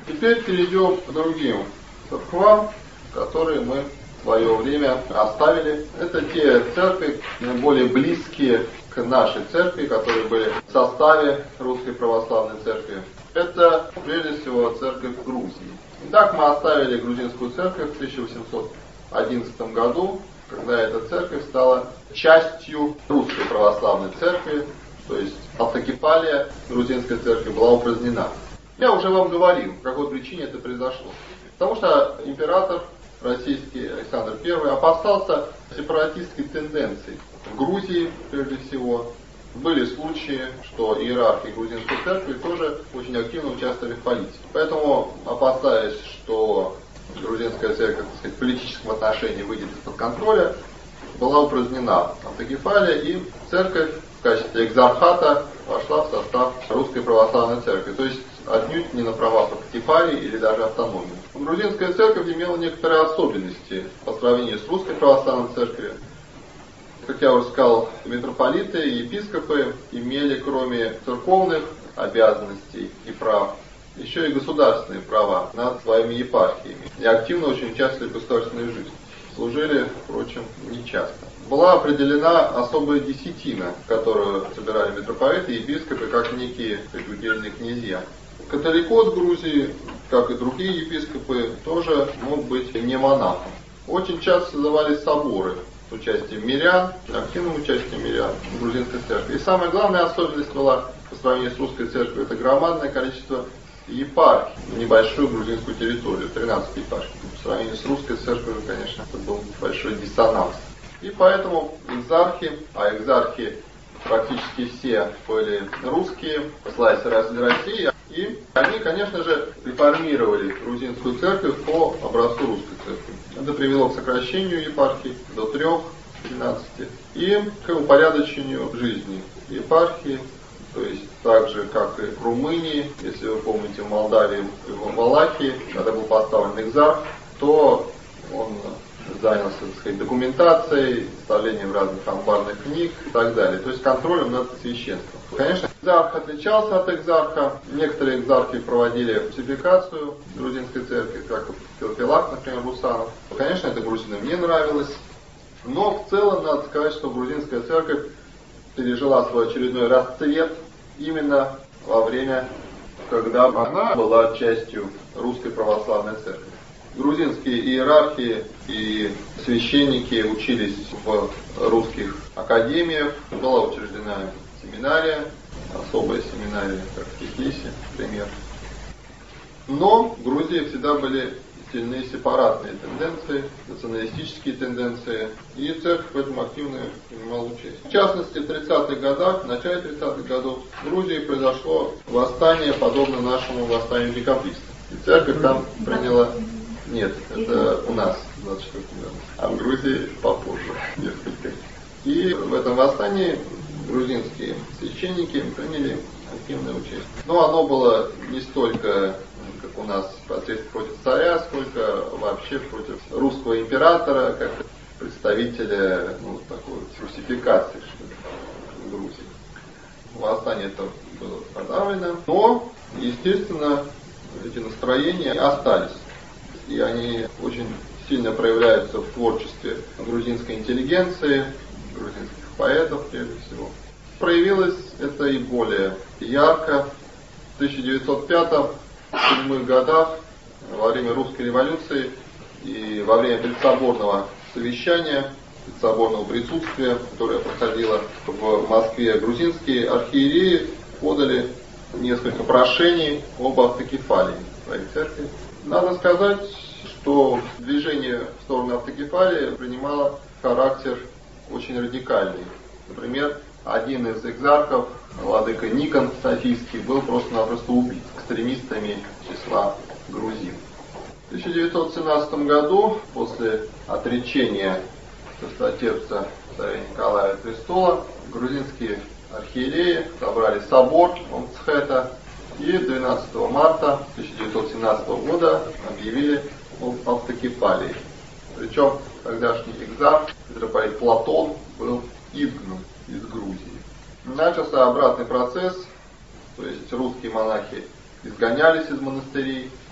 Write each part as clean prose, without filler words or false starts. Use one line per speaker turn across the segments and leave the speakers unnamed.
Теперь перейдем к другим церквам, которые мы в свое время оставили. Это те церкви, наиболее близкие к нашей церкви, которые были в составе Русской Православной Церкви. Это, прежде всего, церковь Грузии. Итак, мы оставили грузинскую церковь в 1811 году, когда эта церковь стала частью Русской Православной Церкви, то есть автокефалия грузинской церкви была упразднена. Я уже вам говорил, по какой причине это произошло. Потому что император российский Александр I опасался сепаратистской тенденции в Грузии, прежде всего. Были случаи, что иерархи грузинской церкви тоже очень активно участвовали в политике. Поэтому, опасаясь, что грузинская церковь, так сказать, в политическом отношении выйдет из-под контроля, была упразднена автокефалия, и церковь в качестве экзархата вошла в состав Русской Православной Церкви. То есть отнюдь не на правах автокефалии или даже автономии. Грузинская церковь имела некоторые особенности по сравнению с Русской Православной Церковью. Как я уже сказал, митрополиты и епископы имели, кроме церковных обязанностей и прав, еще и государственные права над своими епархиями. И активно очень участвовали в государственной жизни. Служили, впрочем, нечасто. Была определена особая десятина, которую собирали митрополиты и епископы, как некие удельные князья. Католикос Грузии, как и другие епископы, тоже мог быть не монахом. Очень часто создавались соборы с участием мирян, активным участием мирян в грузинской церкви. И самая главная особенность была по сравнению с русской церковью, это громадное количество епархий на небольшую грузинскую территорию, 13 епархий. По сравнению с русской церковью, конечно, это был большой диссонанс. И поэтому экзархи практически все были русские, славясь России, и они, конечно же, реформировали грузинскую церковь по образцу русской церкви. Это привело к сокращению епархий до 3-13 и к упорядочению жизни епархии, то есть так же, как и в Румынии, если вы помните, в Молдавии и в Валахии, когда был поставлен экзарх, то он занялся, так сказать, документацией, составлением разных амбарных книг и так далее, то есть контролем над священством. Конечно, экзарх отличался от экзарха. Некоторые экзархи проводили пусификацию грузинской церкви, как Феофилакт, например, Русанов. Конечно, это грузинам не нравилось, но в целом надо сказать, что грузинская церковь пережила свой очередной расцвет именно во время, когда она была частью Русской Православной Церкви. Грузинские иерархи и священники учились в русских академиях, была учреждена семинария, особая семинария, как в Тифлисе, например. Но в Грузии всегда были сильные сепаратные тенденции, националистические тенденции, и церковь в этом активно принимала участие. В частности, в 30-х годах, в начале 30-х годов в Грузии произошло восстание, подобно нашему восстанию декабристов. И церковь там приняла... Нет, это у нас в 24 году, а в Грузии попозже несколько. И в этом восстании грузинские священники приняли активное участие. Но оно было не столько, как у нас, непосредственно против царя, сколько вообще против русского императора, как представителя такой русификации в Грузии. Восстание это было подавлено, но, естественно, эти настроения остались. И они очень сильно проявляются в творчестве грузинской интеллигенции, грузинских поэтов, прежде всего. Проявилось это и более ярко. В 1905-1907 годах, во время русской революции и во время предсоборного совещания, предсоборного присутствия, которое проходило в Москве, грузинские архиереи подали несколько прошений об автокефалии своей церкви. Надо сказать, что движение в сторону автокефалии принимало характер очень радикальный. Например, один из экзархов, владыка Никон Софийский, был просто-напросто убит экстремистами числа грузин. В 1917 году, после отречения Достотерпца царя Николая от престола, грузинские архиереи собрали собор Омцхета и 12 марта 1917 года объявили об автокефалии. Причем тогдашний экзарх, митрополит Платон, был изгнан из Грузии. Начался обратный процесс, то есть русские монахи изгонялись из монастырей,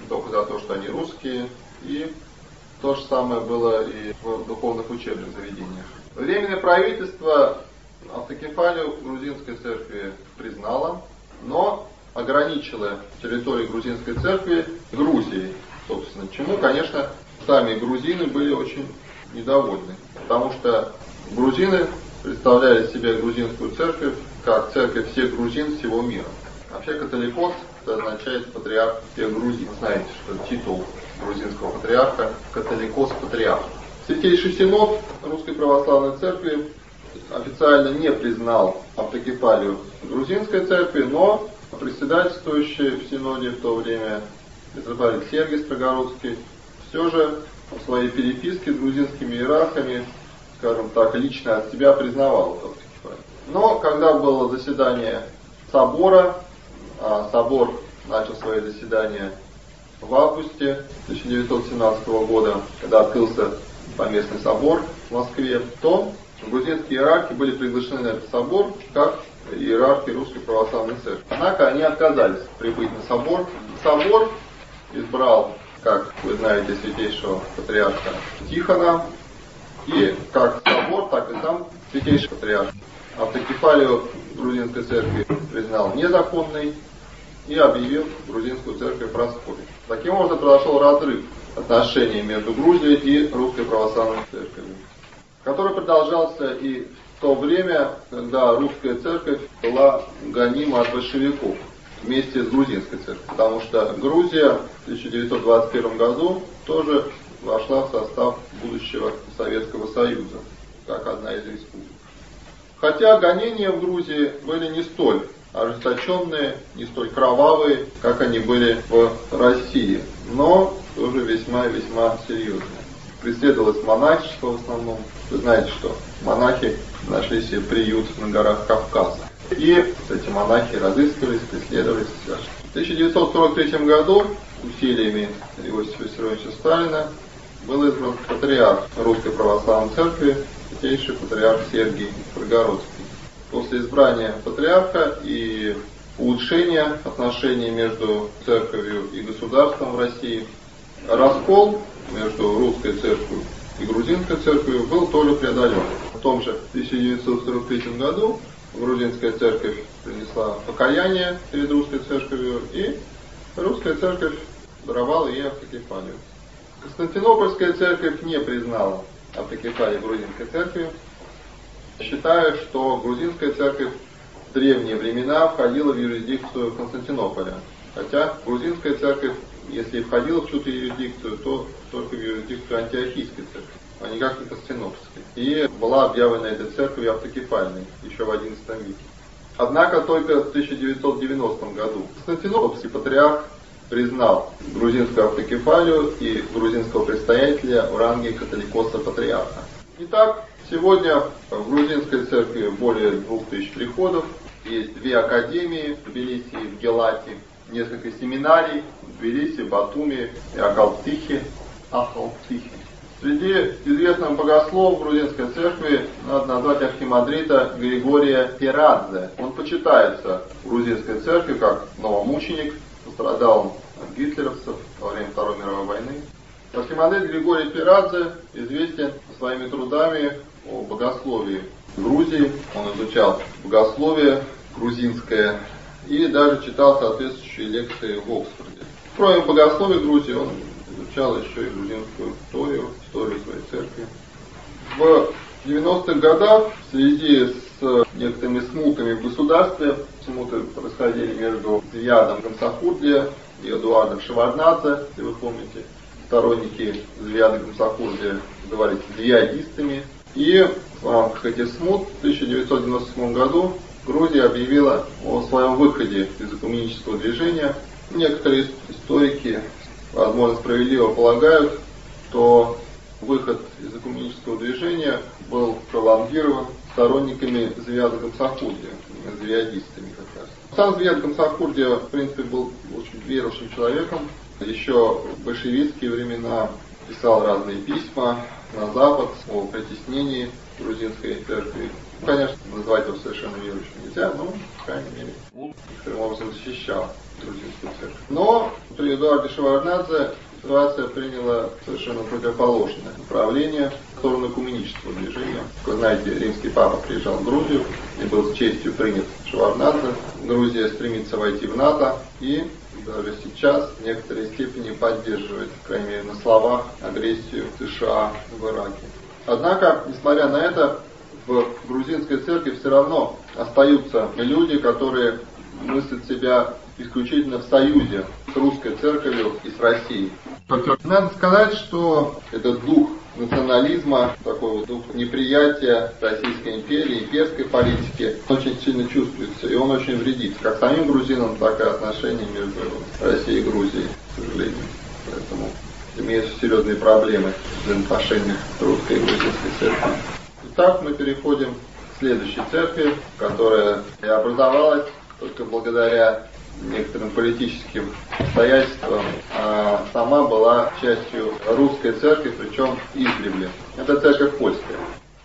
только за то, что они русские, и то же самое было и в духовных учебных заведениях. Временное правительство автокефалию грузинской церкви признало, но ограничило территорию грузинской церкви Грузией, собственно, чему, конечно, сами грузины были очень недовольны, потому что грузины представляли себе грузинскую церковь как церковь всех грузин всего мира. Вообще католикос это означает патриарх всех грузин. Знаете, что титул грузинского патриарха католикос-патриарх. Святейший Синод Русской Православной Церкви официально не признал автокефалию грузинской церкви, но председательствующий в Синоде в то время митрополит Сергий Строгородский все же в своей переписке с грузинскими иерархами, скажем так, лично от себя признавал эту автокефалию. Но когда было заседание собора, а собор начал свои заседания в августе 1917 года, когда открылся поместный собор в Москве, то грузинские иерархи были приглашены на этот собор как иерархи Русской Православной Церкви. Однако они отказались прибыть на собор. Собор избрал, как вы знаете, святейшего патриарха Тихона, и как собор, так и сам святейший патриарх автокефалию грузинской церкви признал незаконной и объявил грузинскую церковь распутной. Таким образом произошел разрыв отношений между Грузией и Русской Православной Церковью, который продолжался и в то время, когда русская церковь была гонима от большевиков вместе с грузинской церковью, потому что Грузия в 1921 году тоже вошла в состав будущего Советского Союза, как одна из республик. Хотя гонения в Грузии были не столь ожесточенные, не столь кровавые, как они были в России, но тоже весьма и весьма серьезные. Преследовалось монахичество в основном. Вы знаете, что монахи нашли себе приют на горах Кавказа. И эти монахи разыскивались, преследовались. В 1943 году усилиями Иосифа Виссарионовича Сталина был избран патриарх Русской Православной Церкви, святейший патриарх Сергий Строгородский. После избрания патриарха и улучшения отношений между церковью и государством в России, раскол между русской церковью и грузинской церковью был тоже преодолен. В том же 1943 году грузинская церковь принесла покаяние перед русской церковью, и русская церковь даровала ей автокефалию. Константинопольская церковь не признала автокефалию грузинской церкви, считая, что грузинская церковь в древние времена входила в юрисдикцию Константинополя. Хотя грузинская церковь, если и входила в чью-то юрисдикцию, то только в юрисдикцию Антиохийской церкви, а никак не Константинопольской. И была объявлена этой церковью автокефальной еще в XI веке. Однако только в 1990 году Константинопольский патриарх признал грузинскую автокефалию и грузинского предстоятеля в ранге католикоса-патриарха. Итак, сегодня в грузинской церкви более 2000 приходов, есть 2 академии в Тбилиси и в Гелате, несколько семинарий в Тбилиси, Батуми и Ахалтихе. Среди известных богословов грузинской церкви надо назвать архимандрита Григория Пирадзе. Он почитается в грузинской церкви как новомученик, пострадал он от гитлеровцев во время Второй мировой войны. Архимандрит Григорий Пирадзе известен своими трудами о богословии Грузии. Он изучал богословие грузинское и даже читал соответствующие лекции в Оксфорде. Кроме богословия Грузии, он изучал еще и грузинскую историю своей церкви. В 90-х годах в связи с некоторыми смутами в государстве, смуты происходили между Звиадом Гамсахурдия и Эдуардом Шеварднадзе, если вы помните. Сторонники Звиада Гамсахурдия назывались звиадистами. И в рамках этих смут в 1997 году Грузия объявила о своем выходе из экуменического движения. Некоторые историки, возможно, справедливо полагают, что выход из экуменического движения был пролонгирован сторонниками Звиада Гамсахурдия, звиадистами как раз. Сам Звиад Гамсахурдия, в принципе, был очень верующим человеком. Еще в большевистские времена писал разные письма на Запад о притеснении грузинской церкви. Конечно, называть его совершенно верующим нельзя, но, по крайней мере, он некоторым образом защищал грузинскую церковь. Но при Эдуарде Шеварднадзе ситуация приняла совершенно противоположное направление в сторону коммунистического движения. Как вы знаете, римский папа приезжал в Грузию и был с честью принят Шеварднадзе. Грузия стремится войти в НАТО и даже сейчас в некоторой степени поддерживает, по крайней мере на словах, агрессию США в Ираке. Однако, несмотря на это, в грузинской церкви все равно остаются люди, которые мыслят себя исключительно в союзе с русской церковью и с Россией. Надо сказать, что этот дух национализма, такой вот дух неприятия Российской империи, имперской политики очень сильно чувствуется, и он очень вредит как самим грузинам, так и отношениям между Россией и Грузией, к сожалению. Поэтому имеются серьезные проблемы в взаимоотношениях русской и грузинской церкви. Итак, мы переходим к следующей церкви, которая и образовалась только благодаря некоторым политическим обстоятельствам, а сама была частью русской церкви, причем издревле. Это церковь польская.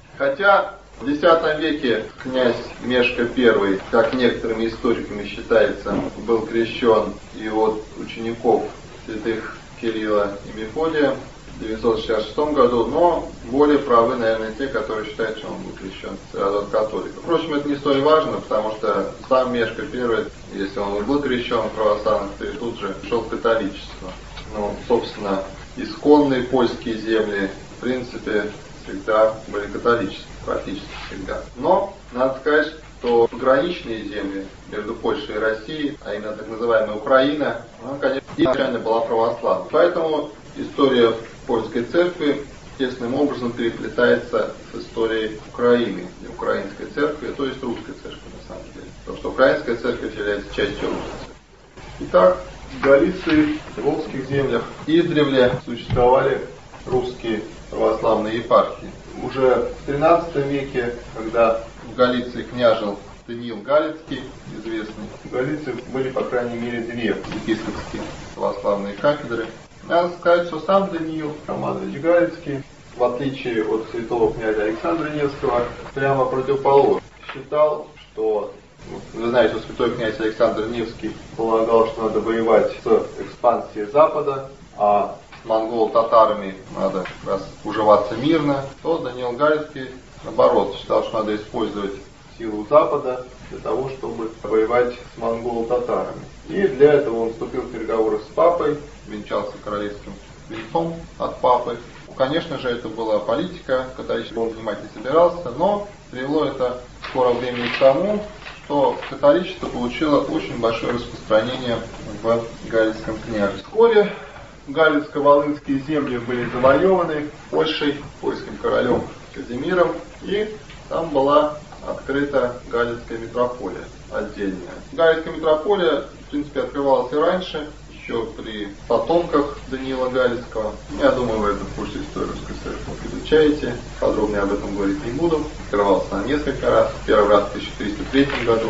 Хотя в X веке князь Мешко I, как некоторыми историками считается, был крещен и от учеников святых Кирилла и Мефодия в 966 году, но более правы, наверное, те, которые считают, что он был крещен сразу от католиков. Впрочем, это не столь важно, потому что сам Мешко I, если он был крещен в православных, то тут же шел в католичество. Ну, собственно, исконные польские земли, в принципе, всегда были католические, практически всегда. Но, надо сказать, что пограничные земли между Польшей и Россией, а именно так называемая Украина, она, конечно, изначально была православной. Поэтому история польской церкви тесным образом переплетается с историей Украины, украинской церкви, то есть русской церкви на самом деле. Потому что украинская церковь является частью русской церкви. Итак, в Галиции, в Волжских землях издревле существовали русские православные епархии. Уже в XIII веке, когда в Галиции княжил Даниил Галицкий, известный, в Галиции были, по крайней мере, две епископские православные кафедры. Надо сказать, что сам Даниил Романович Галицкий, в отличие от святого князя Александра Невского, прямо противоположно считал, что, вы знаете, что святой князь Александр Невский полагал, что надо воевать с экспансией Запада, а с монголо-татарами надо как раз уживаться мирно, то Даниил Галицкий, наоборот, считал, что надо использовать силу Запада для того, чтобы воевать с монголо-татарами. И для этого он вступил в переговоры с папой, венчался королевским венцом от папы. Конечно же, это была политика, католический он принимать не собирался, но привело это в скором времени к тому, что католичество получило очень большое распространение в Галицком княжестве. Вскоре галицко-волынские земли были завоеваны Польшей, польским королем Казимиром, и там была открыта Галицкая митрополия отдельная. Галицкая митрополия, в принципе, открывалась и раньше, еще при потомках Даниила Галицкого. Я думаю, вы это в курсе истории русской церкви изучаете. Подробно я об этом говорить не буду. Открывался она несколько раз. Первый раз в 1303 году,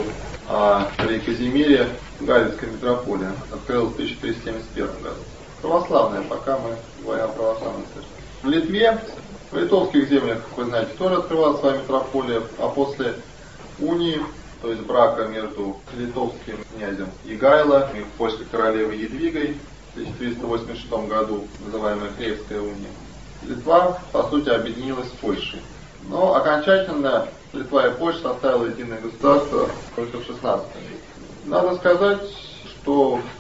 а при Казимире Галицкая митрополия открылась в 1371 году. Православная, пока мы говорим о православной церкви. В Литве, в литовских землях, как вы знаете, тоже открывалась своя митрополия, а после унии, то есть брака между литовским князем Егайло и польской королевой Едвигой в 1386 году, называемая Кревская уния, Литва, по сути, объединилась с Польшей. Но окончательно Литва и Польша составила единое государство только в XVI веке. Надо сказать, что в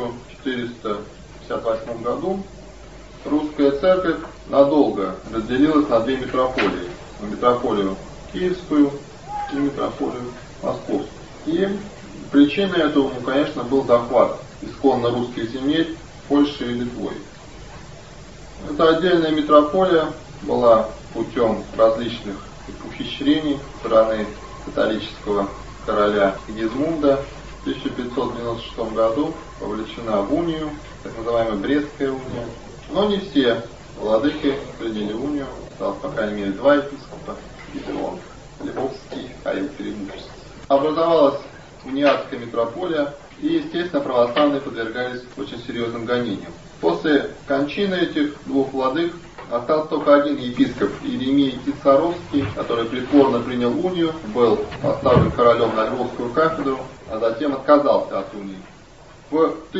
1458 году русская церковь надолго разделилась на две митрополии. На митрополию Киевскую и митрополию Московскую. И причиной этого, конечно, был захват исконно русских земель Польшей и Литвой. Эта отдельная митрополия была путем различных ухищрений со стороны католического короля Сигизмунда в 1596 году вовлечена в унию, так называемая Брестская уния. Но не все владыки приняли унию, осталось, по крайней мере, два епископа, Гидеон Львовский, Михаил Перемышльский. Образовалась униатская митрополия, и, естественно, православные подвергались очень серьезным гонениям. После кончины этих двух владык Остался только один епископ, Иеремия Кицаровский, который притворно принял унию, был поставлен королем на Львовскую кафедру, а затем отказался от унии. В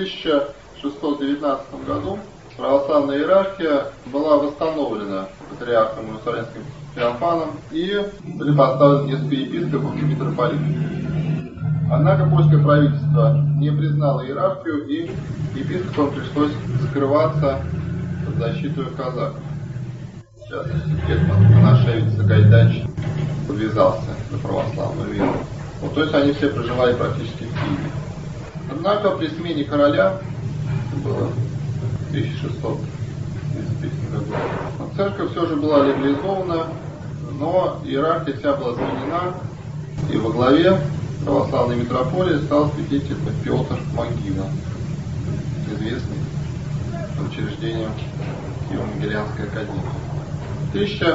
1619 году православная иерархия была восстановлена патриархом Иерусалимским Феофаном, и были поставлены несколько епископов и митрополитов. Однако польское правительство не признало иерархию, и епископам пришлось скрываться под защитой казаков. В частности, Гетман Конашевич Сагайдач подвязался за православную веру. Вот, то есть они все проживали практически в Киеве. Однако при смене короля, это было в 1633 году, церковь все же была легализована, но иерархия вся была сменена, и во главе православной митрополии стал святитель Петр Могила, известный учреждением Киево-Могилянской академии. В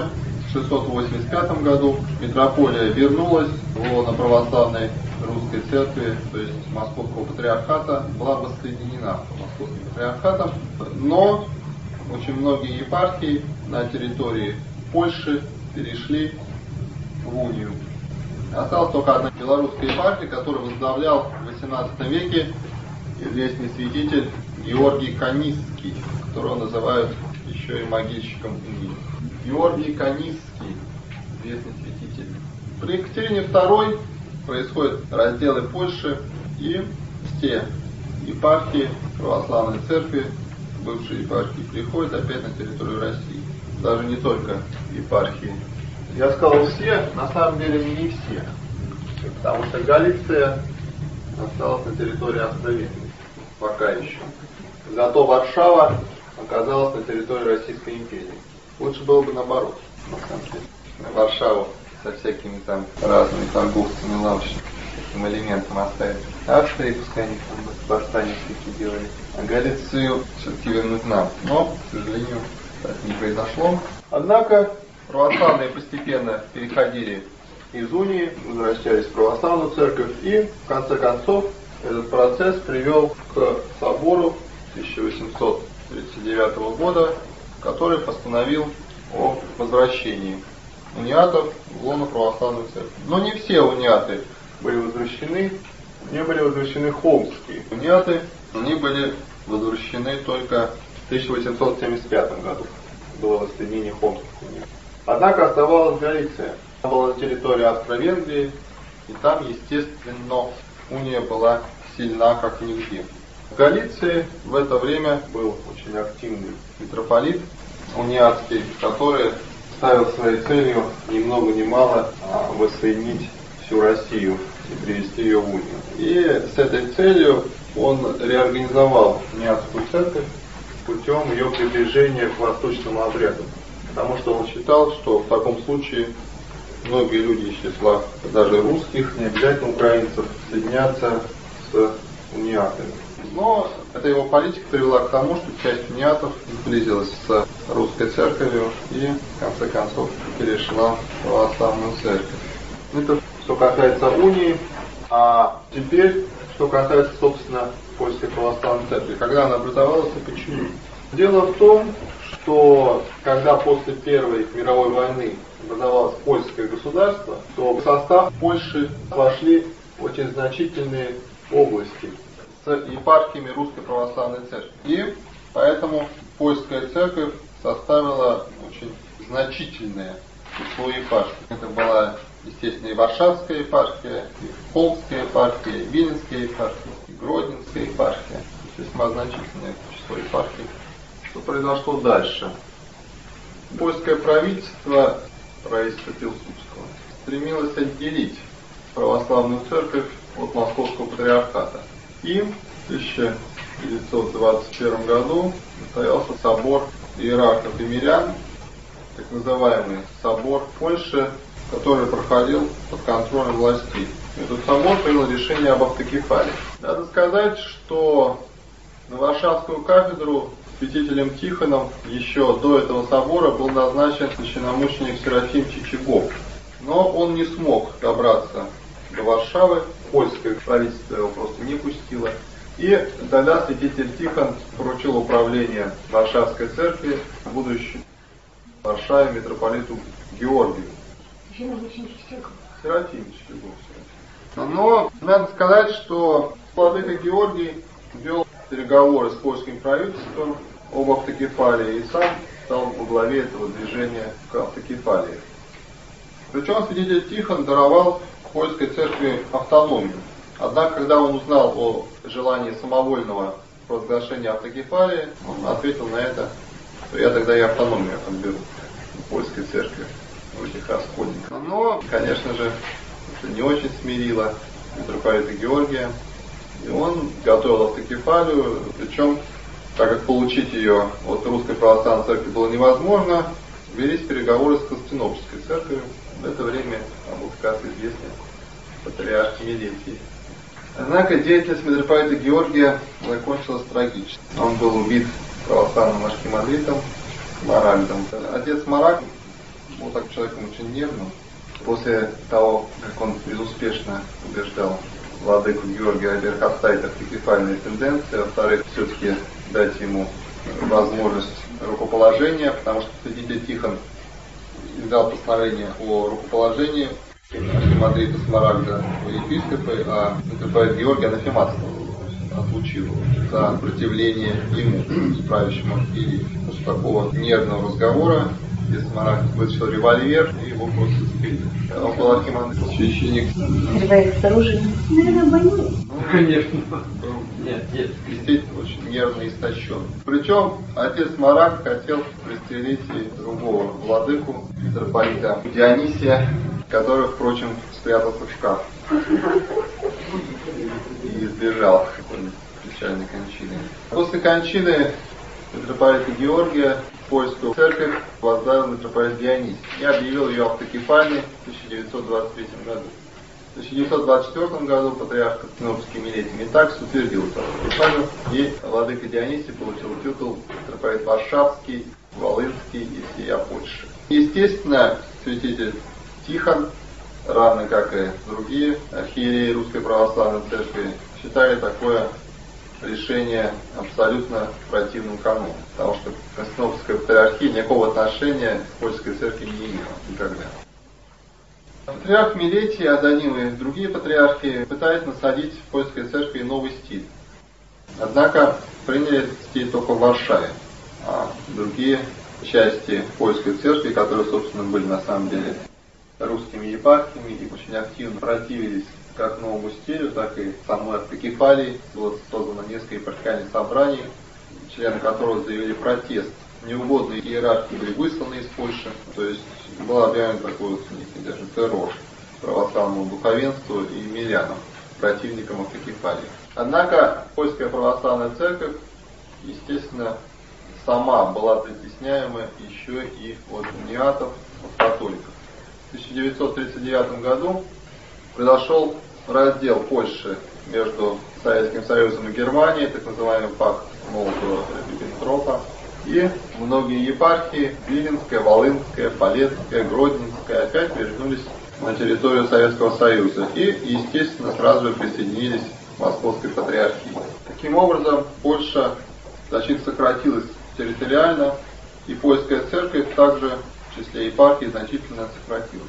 1685 году митрополия вернулась в лоно православной русской церкви, то есть Московского патриархата, была воссоединена с Московским патриархатом, но очень многие епархии на территории Польши перешли в унию. Осталась только одна белорусская епархия, которую возглавлял в XVIII веке известный святитель Георгий Канисский, которого называют еще и могильщиком унии. Георгий Канисский, известный святитель. При Екатерине II происходят разделы Польши, и все епархии православной церкви, бывшие епархии, приходят опять на территорию России. Даже не только епархии. Я сказал все, на самом деле не все. Потому что Галиция осталась на территории Австро-Венгрии. Пока еще. Зато Варшава оказалась на территории Российской империи. Лучше было бы наоборот, на самом деле. Варшаву со всякими там разными торговцами, лавочниками, таким элементом оставить. Австрии, пускай они там восстания такие делали. А Галицию все-таки вернуть нам. Но, к сожалению, так не произошло. Однако православные постепенно переходили из унии, возвращались в православную церковь, и в конце концов этот процесс привел к собору 1839 года, который постановил о возвращении униатов в лоно православной церкви. Но не все униаты были возвращены, не были возвращены холмские униаты, они были возвращены только в 1875 году. Было воссоединение холмских униатов. Однако оставалась Галиция. Она была на территории Австро-Венгрии, и там, естественно, уния была сильна как нигде. В Галиции в это время был очень активный митрополит униатский, который ставил своей целью ни много ни мало воссоединить всю Россию и привести ее в унию. И с этой целью он реорганизовал униатскую церковь путем ее приближения к восточному обряду. Потому что он считал, что в таком случае многие люди из числа даже русских, не обязательно украинцев, соединятся с униатами. Но эта его политика привела к тому, что часть униатов сблизилась с русской церковью и, в конце концов, перешла в православную церковь. Это что касается унии, а теперь, что касается, собственно, польской православной церкви. Когда она образовалась и почему? Дело в том, что когда после Первой мировой войны образовалось польское государство, то в состав Польши вошли очень значительные области с епархиями Русской Православной Церкви. И поэтому польская церковь составила очень значительное число епархий. Это была, естественно, и Варшавская епархия, и Холмская епархия, и Виленская епархия, и Гродненская епархия. Весьма значительное число епархий. Что произошло дальше? Польское правительство Пилсудского стремилось отделить православную церковь от Московского патриархата. И в 1921 году состоялся собор иерархов и мирян, так называемый собор Польши, который проходил под контролем властей. Этот собор принял решение об автокефалии. Надо сказать, что на Варшавскую кафедру святителем Тихоном еще до этого собора был назначен священномученик Серафим Чичагов. Но он не смог добраться до Варшавы, польское правительство его просто не пустило. И тогда святитель Тихон поручил управление Варшавской церкви будущему в Варшаве митрополиту Георгию. Серафим Чергов. Но надо сказать, что владыка Георгий вел переговоры с польским правительством об автокефалии и сам стал во главе этого движения к автокефалии. Причем святитель Тихон даровал польской церкви автономию. Однако, когда он узнал о желании самовольного провозглашения автокефалии, он ответил на это, что я тогда и автономию отберу в польской церкви, у этих раскольников. Но, конечно же, это не очень смирило митрополита Георгия, и он готовил автокефалию, причем, так как получить ее от Русской Православной Церкви было невозможно, велись переговоры с Константинопольской церковью. В это время там был как раз известный патриарх Милетий. Однако деятельность митрополита Георгия закончилась трагически. Он был убит православным архимандритом Смарагдом. Отец Смарагд был так человеком очень нервным. После того, как он безуспешно убеждал владыку Георгия, во-первых, оставить автокефальные тенденции, а во-вторых, все-таки дать ему возможность рукоположения, потому что святитель Тихон издал постановление о рукоположении архимандрита Смарагда в епископы, а митрополит Георгий анафематствовал, отлучил его за сопротивление ему, правящему архиерею. После такого нервного разговора где Смарагд вытащил револьвер и его просто сбили. Он был архимандрит, священник.
Револьвер с оружием. Наверное, больной.
Конечно. Нет. Действительно очень нервно истощен. Причем отец Смарагд хотел пристрелить и другого владыку, митрополита Дионисия, который, впрочем, спрятался в шкаф и избежал какой-нибудь печальной кончины. После кончины митрополита Георгия польскую церковь возглавил митрополит Дионисий и объявил ее автокефальной в 1923 году. В 1924 году патриарх Константинопольский Милетий Метакс утвердил эту автокефалию, и владыка Дионисий получил титул митрополит Варшавский, Волынский и всея Польши. Естественно, святитель Тихон, равно как и другие архиереи Русской Православной Церкви, считали такое решение абсолютно противным канону, потому что Константинопольская патриархия никакого отношения к польской церкви не имела никогда. Патриарх Милетий, а за ним и другие патриархи пытались насадить в польской церкви новый стиль. Однако приняли этот стиль только в Варшаве, а другие части польской церкви, которые, собственно, были на самом деле русскими епархиями и очень активно противились как новому стилю, так и самой автокефалии. Было создано несколько епархиальных собраний, члены которых заявили протест. Неугодные иерархи были высланы из Польши, то есть был объявлен такой вот некий даже террор православному духовенству и мирянам, противникам автокефалии. Однако польская православная церковь, естественно, сама была притесняема еще и от униатов, от католиков. В 1939 году произошел раздел Польши между Советским Союзом и Германией, так называемый пакт Молотова-Риббентропа, и многие епархии, Виленская, Волынская, Полесская, Гродненская, опять вернулись на территорию Советского Союза и, естественно, сразу же присоединились к Московской Патриархии. Таким образом, Польша значительно сократилась территориально, и польская церковь также в числе епархий значительно сократилась.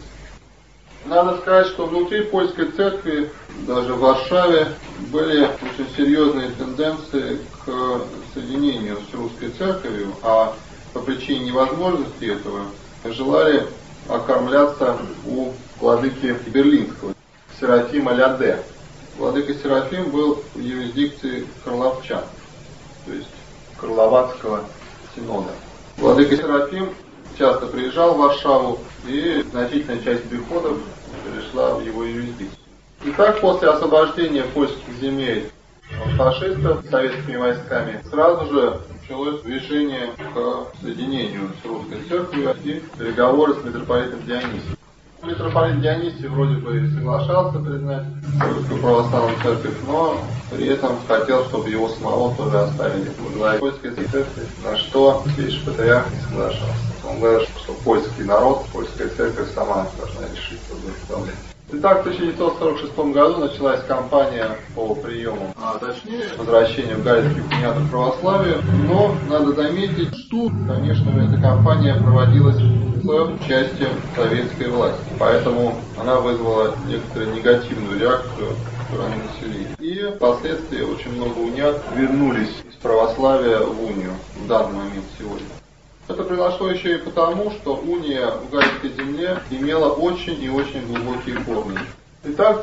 Надо сказать, что внутри польской церкви, даже в Варшаве, были очень серьезные тенденции к соединению с русской церковью, а по причине невозможности этого желали окормляться у владыки Берлинского, Серафима Ляде. Владыка Серафим был в юрисдикции карловчан, то есть Карловацкого синода. Владыка Серафим часто приезжал в Варшаву, и значительная часть приходов перешла в его юрисдикцию. Итак, после освобождения польских земель от фашистов советскими войсками, сразу же началось движение к соединению с русской церковью и переговоры с митрополитом Дионисием. Митрополит Дионисий вроде бы и соглашался признать Русскую Православную Церковь, но при этом хотел, чтобы его самого тоже оставили во главе польской церкви, на что Святейший Патриарх не соглашался. Он говорил, что польский народ, польская церковь сама должна решить, кто будет управлять. Итак, в 1946 году началась кампания по приему, точнее, возвращению галицких униатов к православию, но надо заметить, что, конечно, эта кампания проводилась с участием советской власти, поэтому она вызвала некоторую негативную реакцию со стороны населения. И впоследствии очень много униат вернулись из православия в унию в данный момент сегодня. Это произошло еще и потому, что уния в Галицкой земле имела очень и очень глубокие корни. Итак, в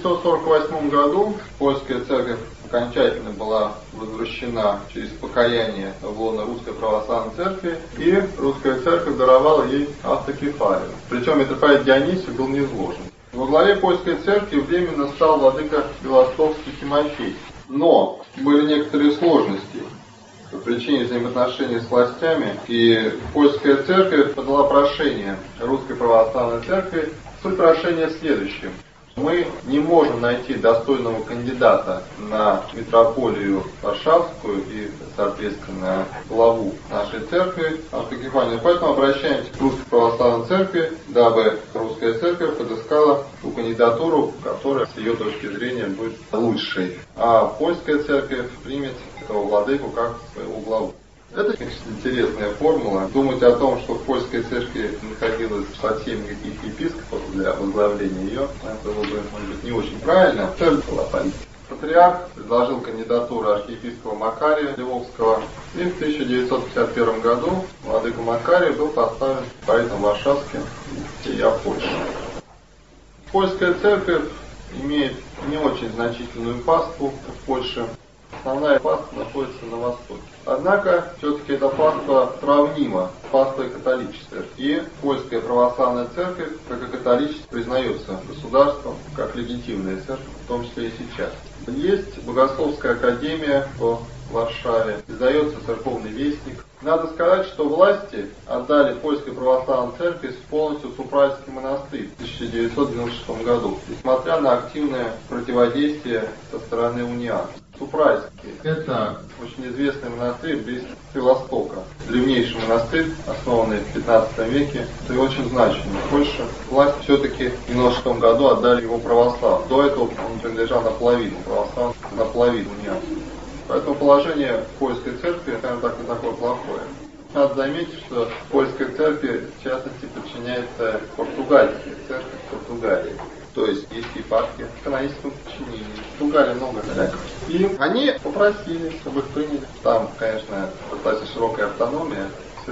1948 году польская церковь окончательно была возвращена через покаяние в лоно Русской Православной Церкви, и Русская Церковь даровала ей автокефалию. Причем митрополит Дионисий был низвожен. Во главе польской церкви временно стал владыка Белостокский Тимофей. Но были некоторые сложности по причине взаимоотношений с властями, и польская церковь подала прошение Русской Православной Церкви. Суть прошения в следующем. Мы не можем найти достойного кандидата на митрополию Варшавскую и, соответственно, на главу нашей церкви, автокефальную, поэтому обращаемся к Русской Православной Церкви, дабы Русская Церковь подыскала ту кандидатуру, которая с ее точки зрения будет лучшей, а Польская Церковь примет этого владыку как своего главу. Это, конечно, интересная формула. Думать о том, что в польской церкви находилось совсем никаких епископов для возглавления ее, это было бы, может быть, не очень правильно. Цель была политика. Патриарх предложил кандидатуру архиепископа Макария Львовского, и в 1951 году владыка Макарий был поставлен правителем Варшавским и всея Польши. Польская церковь имеет не очень значительную паству в Польше. Основная паства находится на востоке. Однако, все-таки эта паства сравнима с паствой католичества. И Польская Православная Церковь, как и католичество, признается государством как легитимная церковь, в том числе и сейчас. Есть Богословская академия в Варшаве, издается церковный вестник. Надо сказать, что власти отдали Польской Православной Церкви полностью Супральский монастырь в 1996 году, несмотря на активное противодействие со стороны униатов. Супральский – это очень известный монастырь близ Севастока. Древнейший монастырь, основанный в 15 веке, и очень значимый. В Польше власть все-таки в 1996 году отдали его православию. До этого он принадлежал наполовину православию, наполовину униатов. Поэтому положение польской церкви, скажем так, не такое плохое. Надо заметить, что польская церковь, в частности, подчиняется португальской церкви Португалии. То есть есть епархия в каноническом подчинении. В Португалии много поляков. И они попросили, чтобы их приняли. Там, конечно, достаточно широкая автономия.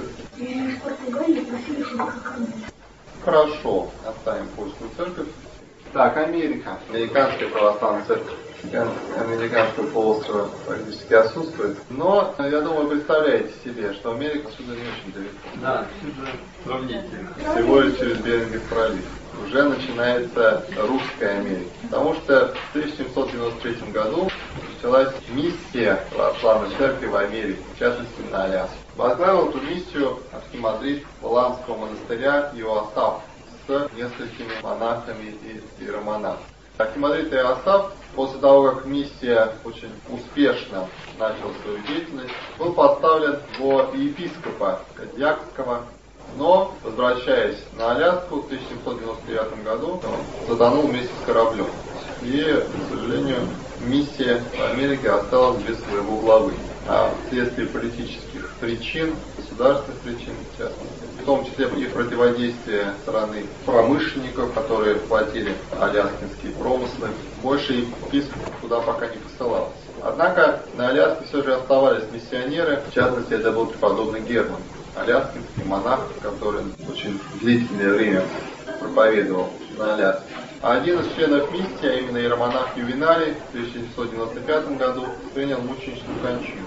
И в Португалии просили, чтобы их охранили.
Хорошо, оставим польскую церковь. Так, Америка. Американская православная церковь. Американского полуострова практически отсутствует. Но, я думаю, представляете себе, что Америка отсюда не очень далеко.
Да, сравните.
Всего лишь через Берингов пролив. Уже начинается русская Америка. Потому что в 1793 году началась миссия православной церкви в Америке, в частности на Аляске. Возглавил эту миссию архимандрит Валаамского монастыря Иоасаф с несколькими монахами и иеромонахами. Архимандрит Иоасаф, после того, как миссия очень успешно начала свою деятельность, был поставлен во епископа Дьякского, но, возвращаясь на Аляску в 1799 году, он затонул вместе с кораблем. И, к сожалению, миссия в Америке осталась без своего главы. А вследствие политических причин, государственных причин, в частности, в том числе и противодействия стороны промышленников, которые платили аляскинские промыслы, больше епископов туда пока не посылалось. Однако на Аляске все же оставались миссионеры, в частности, это был преподобный Герман, аляскинский монах, который очень длительное время проповедовал на Аляске. А один из членов миссии, а именно иеромонах Ювеналий, в 1795 году принял мученическую кончину.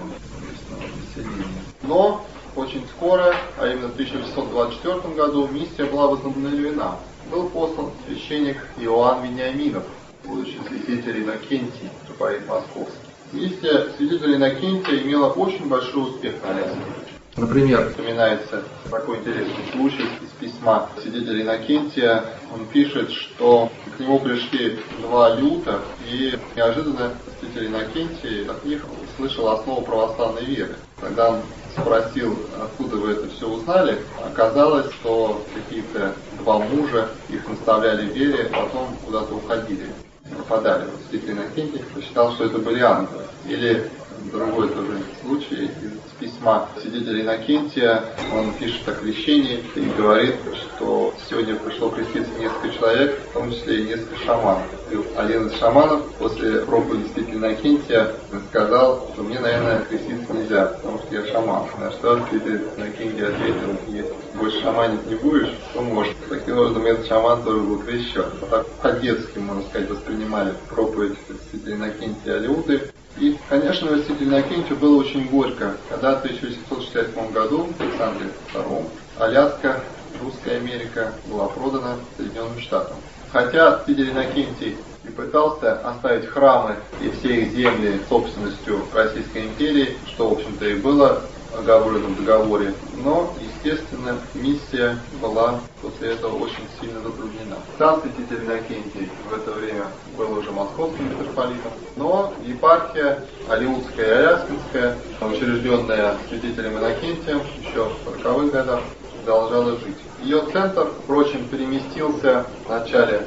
Но очень скоро, а именно в 1624 году, миссия была возобновлена. Был послан священник Иоанн Вениаминов, будущий святитель Иннокентий, митрополит Московский. Миссия святителя Иннокентия имела очень большой успех на Аляске. Например, вспоминается такой интересный случай из письма святителя Иннокентия. Он пишет, что к нему пришли два люта, и неожиданно святитель Иннокентий от них услышал основу православной веры. Когда он спросил, откуда вы это все узнали, оказалось, что какие-то два мужа, их наставляли в вере, а потом куда-то уходили, пропадали. Вот святитель Иннокентий посчитал, что это были ангелы. Или другой тоже случай из письма святителя Иннокентия, он пишет о крещении и говорит, что сегодня пришло креститься несколько человек, в том числе и несколько шаманов. И один из шаманов после проповеди святителя Иннокентия сказал, что мне, наверное, креститься нельзя, потому что я шаман. На что святитель Иннокентий ответил, если больше шаманить не будешь, то можешь. Таким образом, этот шаман тоже был крещен. Вот так по-детски, можно сказать, воспринимали проповедь святителя Иннокентия Алеуты. И, конечно, святителю Иннокентию было очень горько, когда в 1867 году в Александре II Аляска, Русская Америка была продана Соединенным Штатам. Хотя святитель Иннокентий и пытался оставить храмы и все их земли собственностью Российской империи, что, в общем-то, и было оговорено в договоре, но, естественно, миссия была после этого очень сильно затруднена. Сам святитель Иннокентий в это время был уже московским митрополитом, но епархия Алеутская и Аляскинская, учрежденная святителем Иннокентием еще в 40-х годах, продолжала жить. Ее центр, впрочем, переместился в начале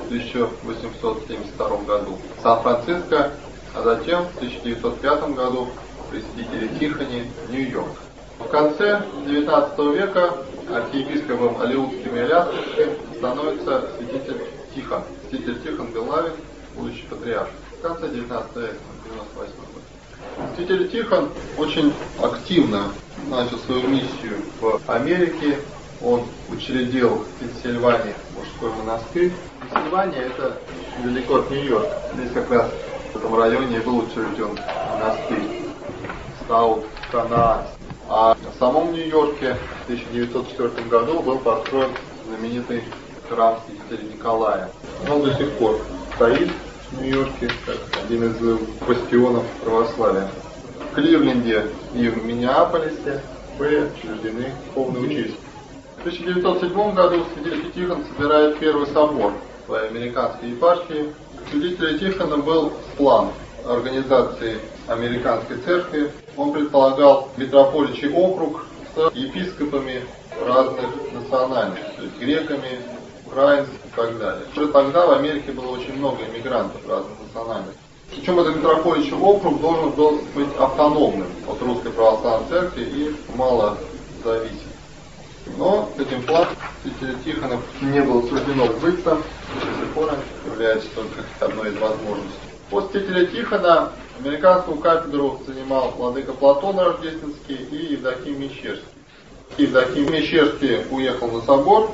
1872 году в Сан-Франциско, а затем в 1905 году при святителе Тихоне в Нью-Йорк. В конце XIX века архиепископом Алеутским и Аляскинским становится святитель Тихон. Святитель Тихон Белавин, будущий патриарх. В конце XIX века, 98 год. Святитель Тихон очень активно начал свою миссию в Америке. Он учредил в Пенсильвании мужской монастырь. Пенсильвания — это недалеко от Нью-Йорка. Здесь как раз в этом районе был учрежден монастырь Саут-Канаан. А в самом Нью-Йорке в 1904 году был построен знаменитый храм святителя Николая. Он до сих пор стоит в Нью-Йорке как один из бастионов православия. В Кливленде и в Миннеаполисе были учреждены духовные училища. В 1907 году святитель Тихон собирает первый собор своей американской епархии. У святителя Тихона был план организации американской церкви. Он предполагал митрополичий округ с епископами разных национальностей, то есть греками, украинцами и так далее. Уже тогда в Америке было очень много иммигрантов разных национальностей. Причем этот митрополичий округ должен был быть автономным от Русской Православной Церкви и мало зависим. Но с этим планом святителя Тихона не было суждено сбыться, до сих пор является только одной из возможностей. После святителя Тихона американскую кафедру занимал владыка Платон Рождественский и Евдоким Мещерский. Евдоким Мещерский уехал на собор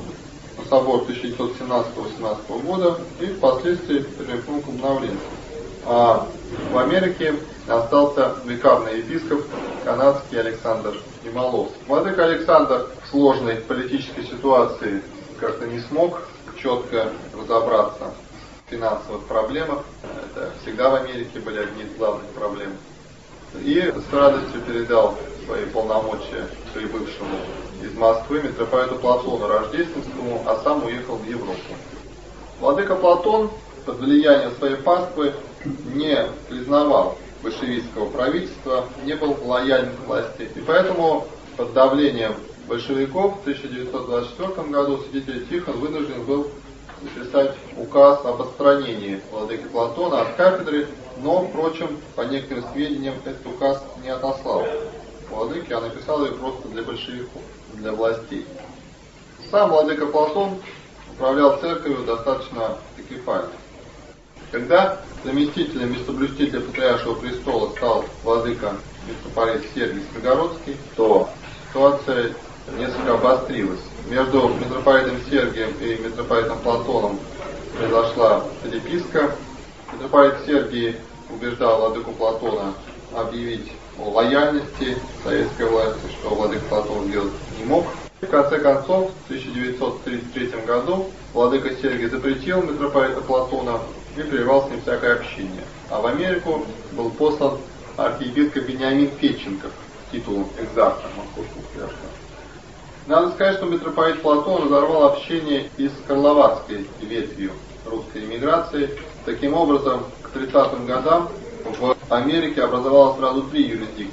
1917-18 года и впоследствии перешел к обновлению. А в Америке остался викарный епископ канадский Александр Немоловский. Владыка Александр в сложной политической ситуации как-то не смог четко разобраться в финансовых проблемах. Это всегда в Америке были одни из главных проблем. И с радостью передал свои полномочия прибывшему из Москвы митрополиту Платону Рождественскому, а сам уехал в Европу. Владыка Платон под влиянием своей паствы не признавал большевистского правительства, не был лояльным к власти. И поэтому под давлением большевиков в 1924 году святитель Тихон вынужден был написать указ об отстранении владыки Платона от кафедры, но, впрочем, по некоторым сведениям, этот указ не отослал владыке, а написал ее просто для большевиков, для властей. Сам владыка Платон управлял церковью достаточно экипально. Когда заместителем местоблюстителя Патриаршего престола стал владыка митрополит Сергий Строгородский, то ситуация несколько обострилась. Между митрополитом Сергием и митрополитом Платоном произошла переписка. Митрополит Сергий убеждал владыку Платона объявить о лояльности советской власти, что владыка Платон сделать не мог. В конце концов, в 1933 году владыка Сергий запретил митрополита Платона и прервал с ним всякое общение. А в Америку был послан архиепископ Вениамин Федченков с титулом экзарха Московского патриархата. Надо сказать, что митрополит Платон разорвал общение и с карловацкой ветвью русской эмиграции. Таким образом, к 30-м годам в Америке образовалось сразу 3 юрисдикции.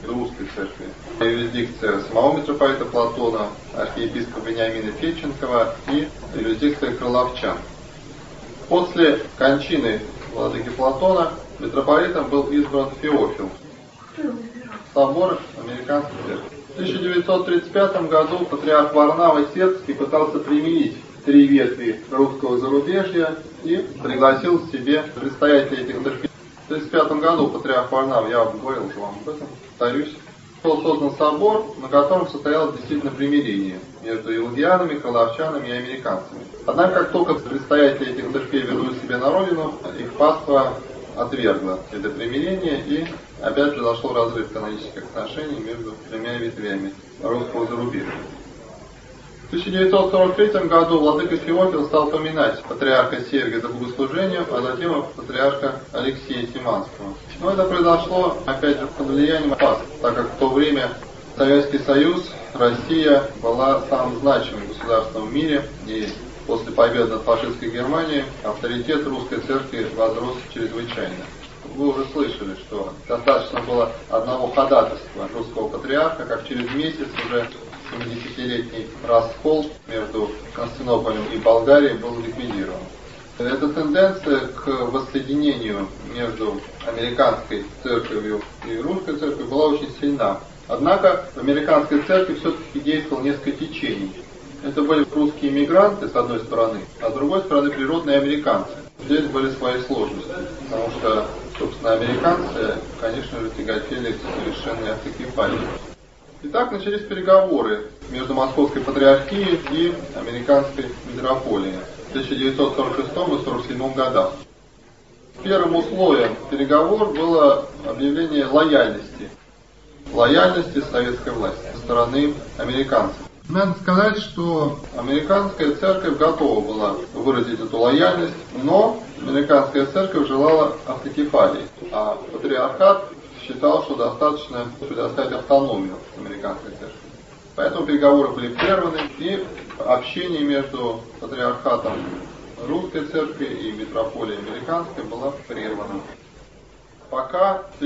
русской церкви. Юрисдикция самого митрополита Платона, архиепископа Вениамина Федченкова и юрисдикция крыловчан. После кончины владыки Платона митрополитом был избран Феофил. Собор Американской церкви. В 1935 году патриарх Варнава Сербский пытался примирить три ветви русского зарубежья и пригласил к себе предстоятелей этих церквей. В 1935 году патриарх Варнава, я говорил уже вам об этом, повторюсь, был создан собор, на котором состоялось действительно примирение между илгианами, крыловчанами и американцами. Однако, как только предстоятели этих церквей вернули себе на родину, их паства отвергла это примирение, и опять произошел разрыв канонических отношений между тремя ветвями русского зарубежья. В 1943 году владыка Феофил стал поминать патриарха Сергия за богослужением, а затем и патриарха Алексея Симанского. Но это произошло, опять же, под влиянием паст, так как в то время Советский Союз, Россия была самым значимым государством в мире, и после победы над фашистской Германией авторитет русской церкви возрос чрезвычайно. Вы уже слышали, что достаточно было одного ходатайства русского патриарха, как через месяц уже 70-летний раскол между Константинополем и Болгарией был ликвидирован. Эта тенденция к воссоединению между американской церковью и русской церковью была очень сильна. Однако в американской церкви все-таки действовало несколько течений. Это были русские мигранты, с одной стороны, а с другой стороны природные американцы. Здесь были свои сложности, потому что, собственно, американцы, конечно же, тяготели к совершенной автокефалии. Итак, начались переговоры между Московской патриархией и американской митрополией в 1946 и 1947 годах. Первым условием переговоров было объявление лояльности советской власти со стороны американцев. Надо сказать, что американская церковь готова была выразить эту лояльность, но американская церковь желала автокефалии, а патриархат считал, что достаточно предоставить автономию американской церкви. Поэтому переговоры были прерваны, и общение между патриархатом русской церкви и митрополией американской было прервано. Пока в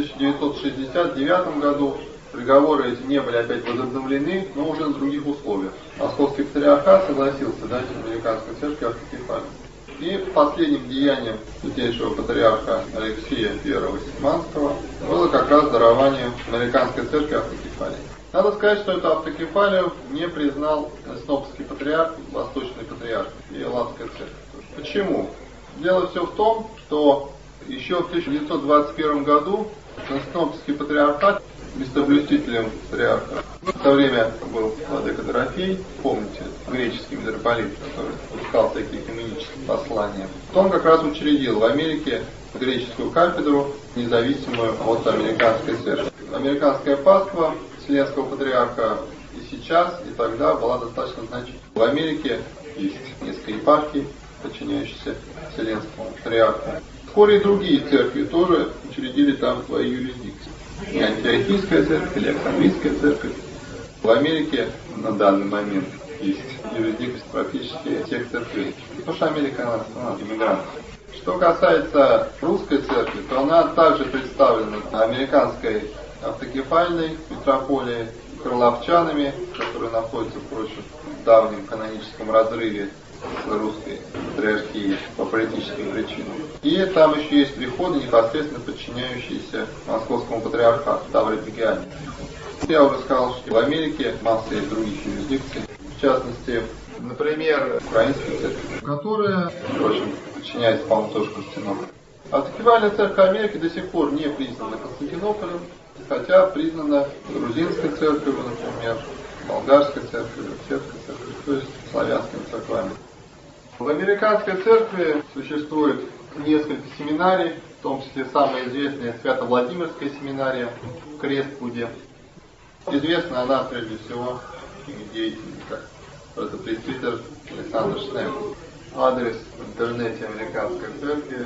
1969 году переговоры эти не были опять возобновлены, но уже на других условиях. Московский патриархат согласился дать американской церкви автокефалию. И последним деянием святейшего патриарха Алексея I Симанского было как раз дарование американской церкви автокефалии. Надо сказать, что эту автокефалию не признал Константинопольский патриарх, Восточный патриарх и Элладская церковь. Почему? Дело все в том, что еще в 1921 году Константинопольский патриархат, местоблюстителем патриарха, в то время был владыка Дорофей, помните, греческий митрополит, который пускал такие экуменические послания. Он как раз учредил в Америке греческую кафедру, независимую от американской церкви. Американская паства Вселенского патриарха и сейчас, и тогда была достаточно значительной. В Америке есть несколько епархий, подчиняющихся Вселенскому патриарху. Вскоре и другие церкви тоже учредили там свои юрисдикции. И антиохийская церковь, и Александрийская церковь. В Америке на данный момент есть юрисдикция практически всех церквей. Потому что Америка, она иммигрант. Что касается русской церкви, то она также представлена американской автокефальной митрополией, крыловчанами, которые находятся, впрочем, в давнем каноническом разрыве с русской патриархией по политическим причинам. И там еще есть приходы, непосредственно подчиняющиеся Московскому патриархату, Тавро-Пегиане. Я уже сказал, что в Америке масса есть других юрисдикций, в частности, например, Украинская церковь, которая, впрочем, подчиняется, по-моему, тоже Константинополю. Автокефальная церковь Америки до сих пор не признана Константинополем, хотя признана грузинской церковью, например, болгарской церковью, сербской церковью, то есть славянскими церквами. В американской церкви существует несколько семинарий, в том числе самая известная Свято-Владимирская семинария в Крестпуде. Известна она прежде всего такими деятелями, как протопресвитер Александр Шнелл. Адрес в интернете американской церкви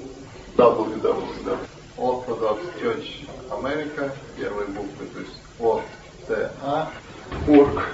www.orthodox Church America, первые буквы, то есть OCA.org.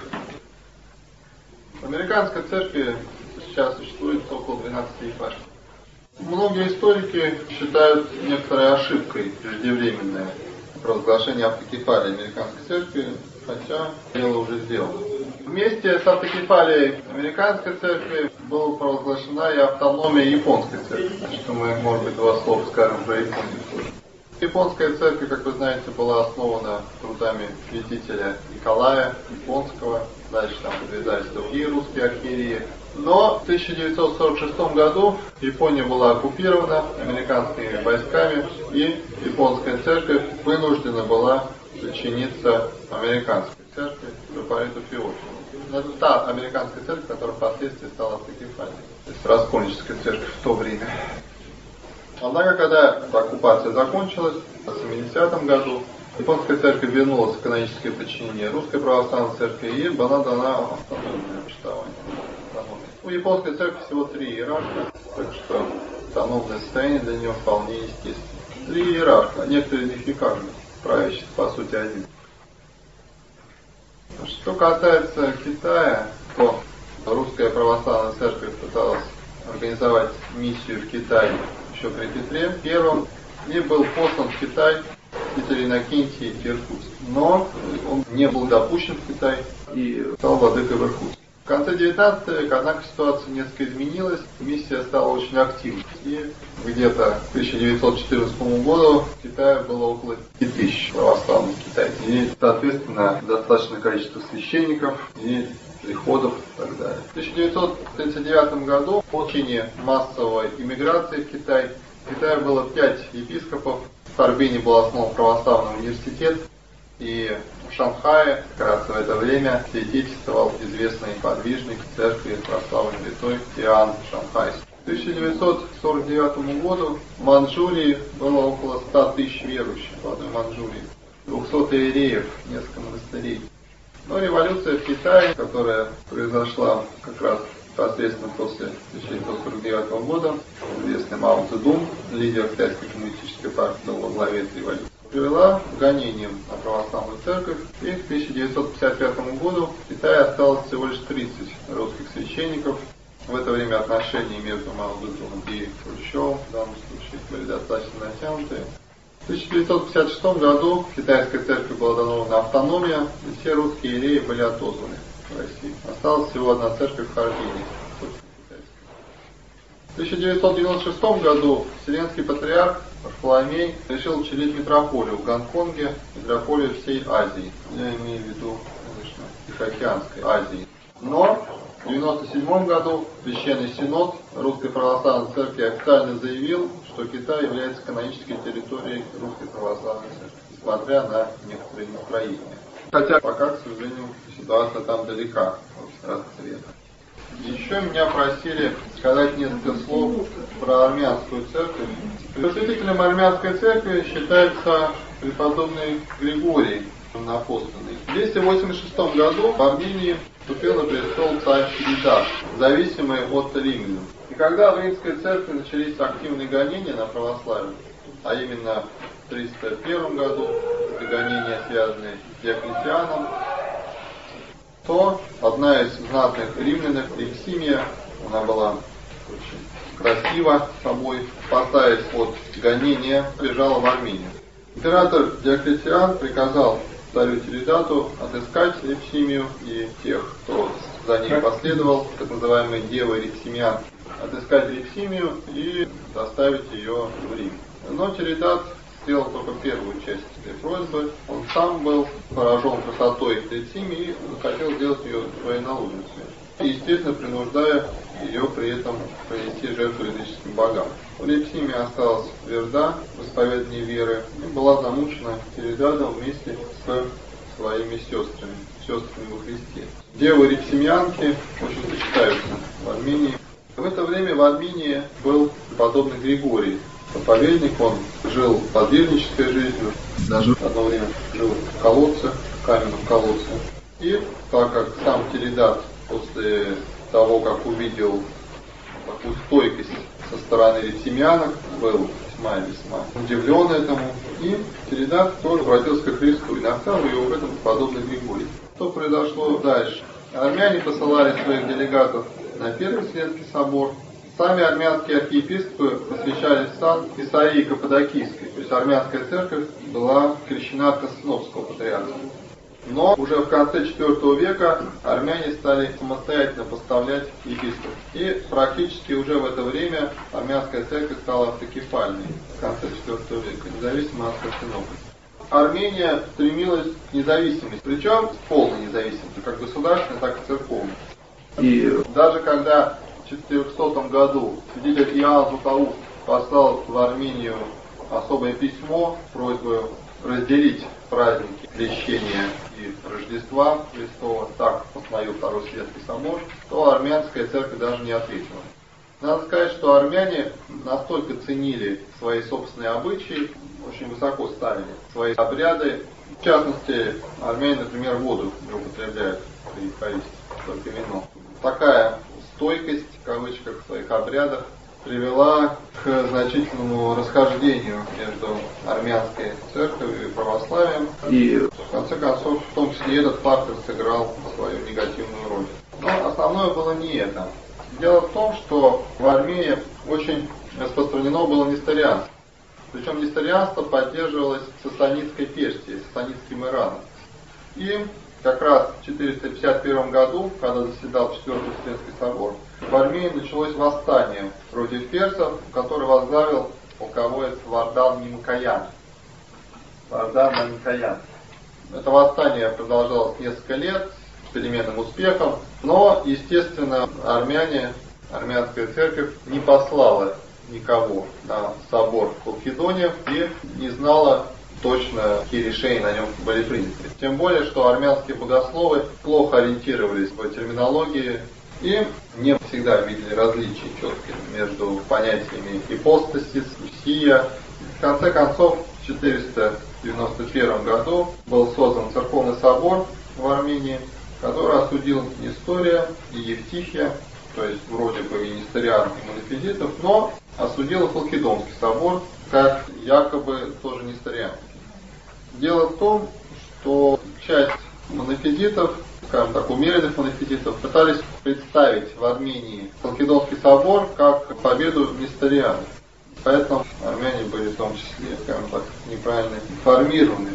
В американской церкви сейчас существует около 12 епархий. Многие историки считают некоторой ошибкой преждевременное провозглашения автокефалии американской церкви, хотя дело уже сделано. Вместе с автокефалией американской церкви была провозглашена и автономия японской церкви, что мы, может быть, два слова скажем про Японию тоже. Японская церковь, как вы знаете, была основана трудами святителя Николая Японского, дальше там подвязались другие русские архиереи. Но в 1946 году Япония была оккупирована американскими войсками, и японская церковь вынуждена была подчиниться американской церкви, митрополиту Феофилу. Это та американская церковь, которая впоследствии стала автокефалией, то есть раскольническая церковь в то время. Однако, когда оккупация закончилась, в 70-м году японская церковь вернулась в каноническое подчинение русской православной церкви и была дана автономное почитание. У японской церкви всего 3 иерарха, так что автономное состояние для нее вполне естественно. 3 иерарха, некоторые из них не каждый, правящий по сути один. Что касается Китая, то русская православная церковь пыталась организовать миссию в Китае еще при Петре I, и был послан в Китай святитель Иннокентий Иркутск. Но он не был допущен в Китай и стал владыкой в Иркутске. В конце 19 века, однако, ситуация несколько изменилась, миссия стала очень активной. И где-то к 1914 году в Китае было около 5000 православных китайцев. И, соответственно, достаточное количество священников и приходов и так далее. В 1939 году, по причине массовой иммиграции в Китай было 5 епископов. В Харбине был основан православный университет, и в Шанхае как раз в это время святительствовал известный подвижник церкви православной святой Иоанн Шанхайский. К 1949 году в Манчжурии было около 100 тысяч верующих в одной Манчжурии, 200 иереев, несколько монастырей. Но революция в Китае, которая произошла как раз непосредственно после 1949 года, известный Мао Цзэдун, лидер Китайской коммунистической партии, был во главе этой революции, привела к гонениям на православную церковь, и к 1955 году в Китае осталось всего лишь 30 русских священников. В это время отношения между Мао Цзэдуном и Хрущевым в данном случае были достаточно натянутые. В 1956 году китайской церкви была дана автономия, и все русские иереи были отозваны в России. Осталась всего одна церковь в Харбине. В 1996 году Вселенский патриарх Варфоломей решил учредить митрополию в Гонконге, митрополию всей Азии. Я имею в виду, конечно, Тихоокеанской Азии. Но в 1997 году Священный Синод Русской Православной Церкви официально заявил, что Китай является канонической территорией Русской Православной Церкви, несмотря на некоторые настроения. Хотя пока, к сожалению, ситуация там далека от расцвета. Еще меня просили сказать несколько слов про армянскую церковь. Святителем армянской церкви считается преподобный Григорий Апостольный. В 286 году в Армении вступил на престол царь Тиридат, зависимый от римлян. И когда в римской церкви начались активные гонения на православие, а именно в 301 году, гонения, связанные с Диоклетианом, то одна из знатных римлянок, Евсимия, она была очень красива собой, спасаясь от гонения, бежала в Армению. Император Диоклетиан приказал царю Тиридату отыскать Евсимию и тех, кто за ней последовал, так называемые девы Евсимианки, отыскать Евсимию и доставить ее в Рим. Но Тиридат сделал только первую часть этой просьбы. Он сам был поражен красотой Евсимии и хотел сделать ее своей наложницей, естественно, принуждая ее при этом принести жертву языческим богам. Евсимия осталась тверда в исповедании веры и была замучена Тиридатом вместе с своими сестрами во Христе. Девы Евсимианки очень почитаются в Армении. В это время в Армении был подобный Григорий. Проповедник, он жил подвижнической жизнью, даже одно время жил в колодце, в каменном колодце. И так как сам Тиридат после того, как увидел такую стойкость со стороны евсимианок, был весьма удивлен этому, и Тиридат тоже обратился к Христу и наставил его в этом подобный Григорий. Что произошло дальше? Армяне посылали своих делегатов на Первый Вселенский собор, Сами армянские архиепископы посвящали сан Исаии Каппадокийской, то есть армянская церковь была крещена от Константинопольского патриарха. Но уже в конце IV века армяне стали самостоятельно поставлять епископов. И практически уже в это время армянская церковь стала автокефальной в конце IV века, независимо от Константинополя. Армения стремилась к независимости, причем полной независимости, как государственной, так и церковной. И даже когда в 400 году святитель Иоанн Златоуст послал в Армению особое письмо с просьбой разделить праздники Крещения и Рождества Христова, так постановил Второй Светский собор, то армянская церковь даже не ответила. Надо сказать, что армяне настолько ценили свои собственные обычаи, очень высоко ставили свои обряды. В частности, армяне, например, воду не употребляют при Евхаристии, только вино. Такая стойкость, в кавычках, в своих обрядах привела к значительному расхождению между армянской церковью и православием. И, в конце концов, в том числе этот фактор сыграл свою негативную роль. Но основное было не это. Дело в том, что в Армении очень распространено было несторианство. Причем несторианство поддерживалось сасанидской Персией, сасанидским Ираном. И как раз в 451 году, когда заседал Четвертый Вселенский собор, в Армении началось восстание против персов, которое возглавил полководец Вардан Мамикоян. Это восстание продолжалось несколько лет с переменным успехом, но, естественно, армянская церковь не послала никого на собор в Халкидоне и не знала точно, какие решения на нем были приняты. Тем более, что армянские богословы плохо ориентировались в терминологии и не всегда видели различия четкие между понятиями ипостасис, сия. В конце концов, в 491 году был создан церковный собор в Армении, который осудил Нестория и Евтихия, то есть вроде бы и несториан, и монофизитов, но осудил Халкидонский собор, как якобы тоже несторианский. Дело в том, что часть монофизитов, скажем так, умеренных монофизитов, пытались представить в Армении Халкидонский собор как победу несториан. Поэтому армяне были в том числе, скажем так, неправильно информированы.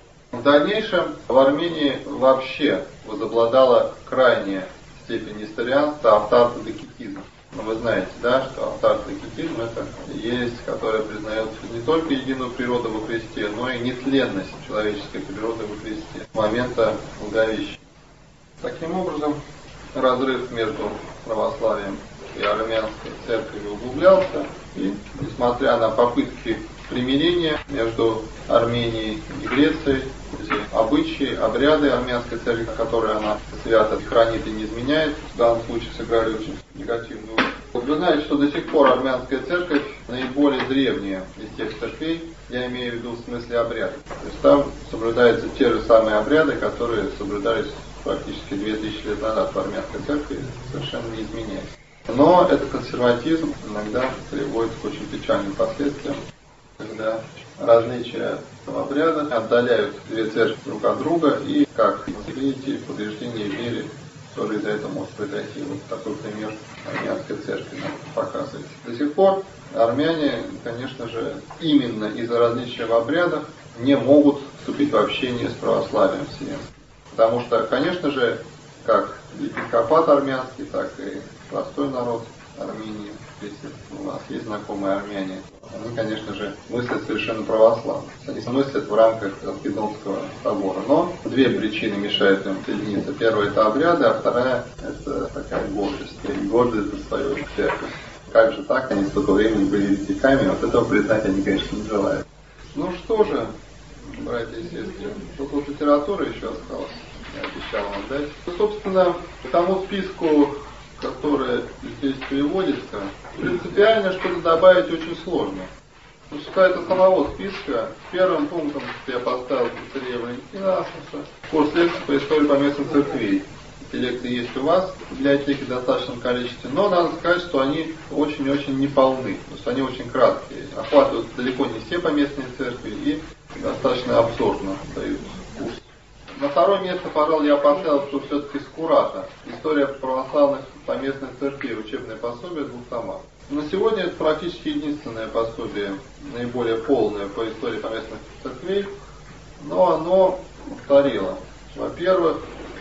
В дальнейшем в Армении вообще возобладала крайняя степень несторианства, автартодокетизм. Вы знаете, да, что автартодокетизм — это ересь, которая признает не только единую природу во Христе, но и нетленность человеческой природы во Христе с момента Благовещения. Таким образом, разрыв между православием и армянской церковью углублялся, и, несмотря на попытки примирения между Арменией и Грецией, эти обычаи, обряды армянской церкви, которые она свято хранит и не изменяет, в данном случае сыграли очень негативную роль. Вы знаете, что до сих пор армянская церковь наиболее древняя из тех церквей, я имею в виду в смысле обрядов. То есть там соблюдаются те же самые обряды, которые соблюдались практически 2000 лет назад в армянской церкви, совершенно не изменяясь. Но этот консерватизм иногда приводит к очень печальным последствиям, когда различия в обрядах отдаляют две церкви друг от друга, и, как видите, повреждение веры тоже из-за этого может произойти. Вот такой пример армянской церкви нам показывает. До сих пор армяне, конечно же, именно из-за различия в обрядах не могут вступить в общение с православием вселенским. Потому что, конечно же, как епископат армянский, так и простой народ Армении, если у вас есть знакомые армяне, они, конечно же, мыслят совершенно православно. Они мыслят в рамках Халкидонского собора. Но две причины мешают им соединиться. Первая — это обряды, а вторая — это такая гордость. И гордость за свою церковь. Как же так? Они столько времени были еретиками, вот этого признать они, конечно, не желают. Ну что же, братья и сестры, тут вот литература еще осталась. Я обещал вам дать. Ну, собственно, к тому списку, который здесь переводится, принципиально что-то добавить очень сложно. Что касается самого списка, первым пунктом я поставил Царея Валентина Асмуса, курс лекций по истории поместных церквей. Эти лекции есть у вас в библиотеке в достаточном количестве, но надо сказать, что они очень-очень неполны, то есть они очень краткие, охватывают далеко не все поместные церкви и достаточно обзорно дают курс. На второе место, пожалуй, я поставил, что все-таки Скурата. История православных поместных церквей, учебное пособие в 2 томах. На сегодня это практически единственное пособие, наиболее полное по истории поместных церквей, но оно устарело. Во-первых,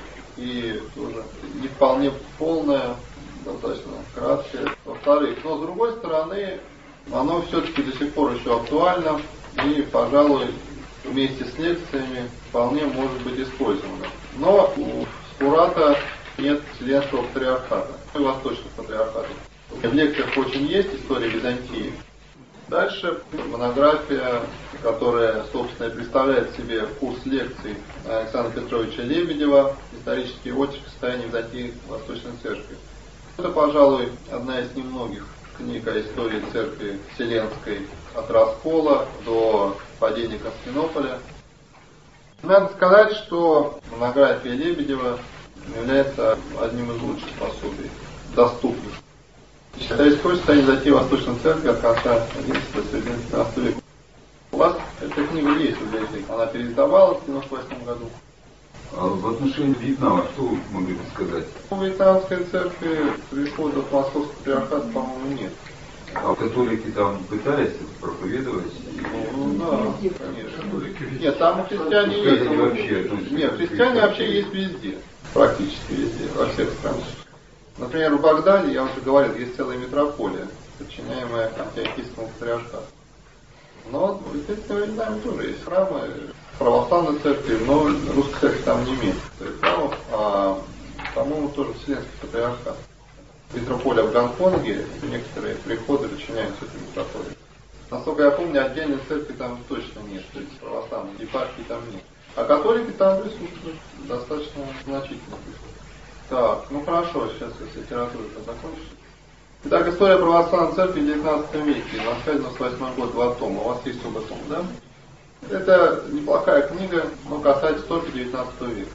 и тоже не вполне полное, достаточно краткое. Во-вторых, но с другой стороны, оно все-таки до сих пор еще актуально и, пожалуй, вместе с лекциями вполне может быть использовано. Но у Скурата нет Вселенского патриархата и Восточного патриархата. В лекциях очень есть история Византии. Дальше монография, которая, собственно, представляет себе курс лекций Александра Петровича Лебедева «Исторический очерк состояния Византии Восточной Церкви». Это, пожалуй, одна из немногих книг о истории Церкви Вселенской от раскола до падения Константинополя. Надо сказать, что монография Лебедева является одним из лучших пособий, доступных. Историческое состояние Византии Восточной Церкви от конца XI-XII века. У вас эта книга есть в библиотеке. Она переиздавалась в 1998 году.
А в отношении Вьетнама, что вы могли бы сказать?
В Вьетнамской церкви прихода от Московского патриархата, по-моему, нет.
А католики там пытались проповедовать?
Ну да, конечно. Нет, там христиане есть.
Вообще,
Нет, христиане вообще есть везде. Практически везде, во всех странах. Например, в Багдаде, я уже говорил, есть целая митрополия, подчиняемая антиохийскому патриархату. Но в Вьетнаме тоже есть храмы православной церкви, но русской церкви там не имеет храмов, а, по-моему, тоже Вселенский патриархат. Митрополия в Гонконге, некоторые приходы подчиняются этой митрополии. Насколько я помню, отдельной церкви там точно нет, то есть православной епархии там нет. А католики там присутствуют, достаточно значительно присутствуют. Так, ну хорошо, сейчас я с литературой закончу. Итак, история православной церкви в 19 веке, Москва, 98 год, 2 тома. У вас есть оба тома, да? Это неплохая книга, но касается только 19 века.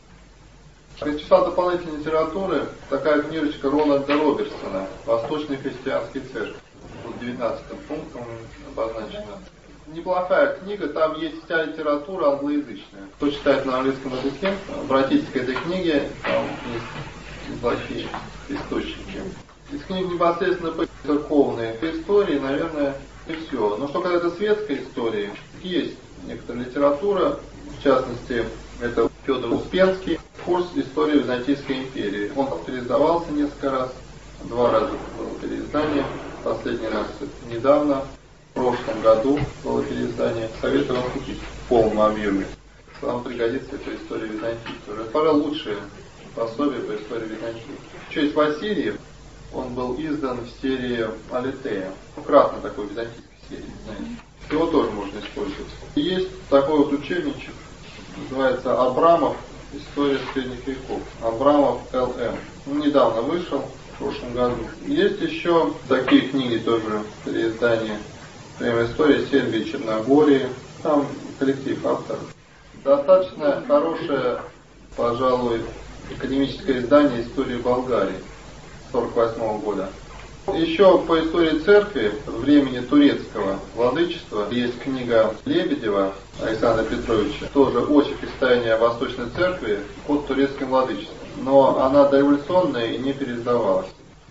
Из числа дополнительной литературы такая книжечка Роланда Робертсона «Восточные христианские церкви». Вот 19 пунктом обозначена. Неплохая книга, там есть вся литература англоязычная. Кто читает на английском языке, обратитесь к этой книге, там есть неплохие источники. Из книг непосредственно по церковной истории, наверное, и все. Но что касается светской истории, есть некоторая литература, в частности, это Федор Успенский, курс истории Византийской империи. Он переиздавался несколько раз, 2 раза было переиздание, последний раз недавно. В прошлом году было переиздание. Советую вам купить в полном объеме. Вам пригодится эта история Византии. Это, пожалуй, лучшее пособие по истории Византии. Еще есть Васильев. Он был издан в серии Алитея. Кратно такой византийской серии, знаете. Его тоже можно использовать. И есть такой вот учебничек, называется «Абрамов. История средних веков». Абрамов Л.М. Он недавно вышел, в прошлом году. Есть еще такие книги тоже, переиздания. Например, история Сербии и Черногории. Там коллектив авторов. Достаточно хорошее, пожалуй, академическое издание истории Болгарии 1948 года. Еще по истории церкви времени турецкого владычества есть книга Лебедева Александра Петровича, тоже очерк состояния Восточной церкви под турецким владычеством. Но она дореволюционная и не переиздавалась.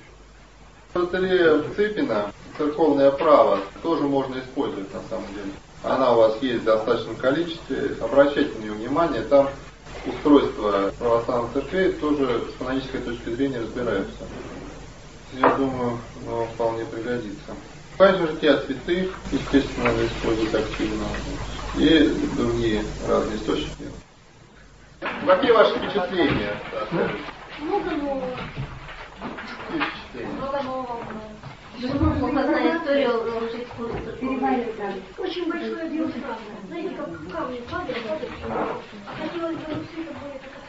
Протеерея Цыпина церковное право тоже можно использовать на самом деле. Она у вас есть в достаточном количестве. Обращайте на нее внимание. Там устройство православных церквей тоже с канонической точки зрения разбираются. Я думаю, оно вполне пригодится. Конечно, жития святых, естественно, надо использовать активно. И другие разные источники. Какие ваши впечатления?
Много нового.
Какие впечатления?
Много нового.
Указная история уже искусства.
Очень большой объем страны. Знаете, как камни падают, а хотелось бы, чтобы это было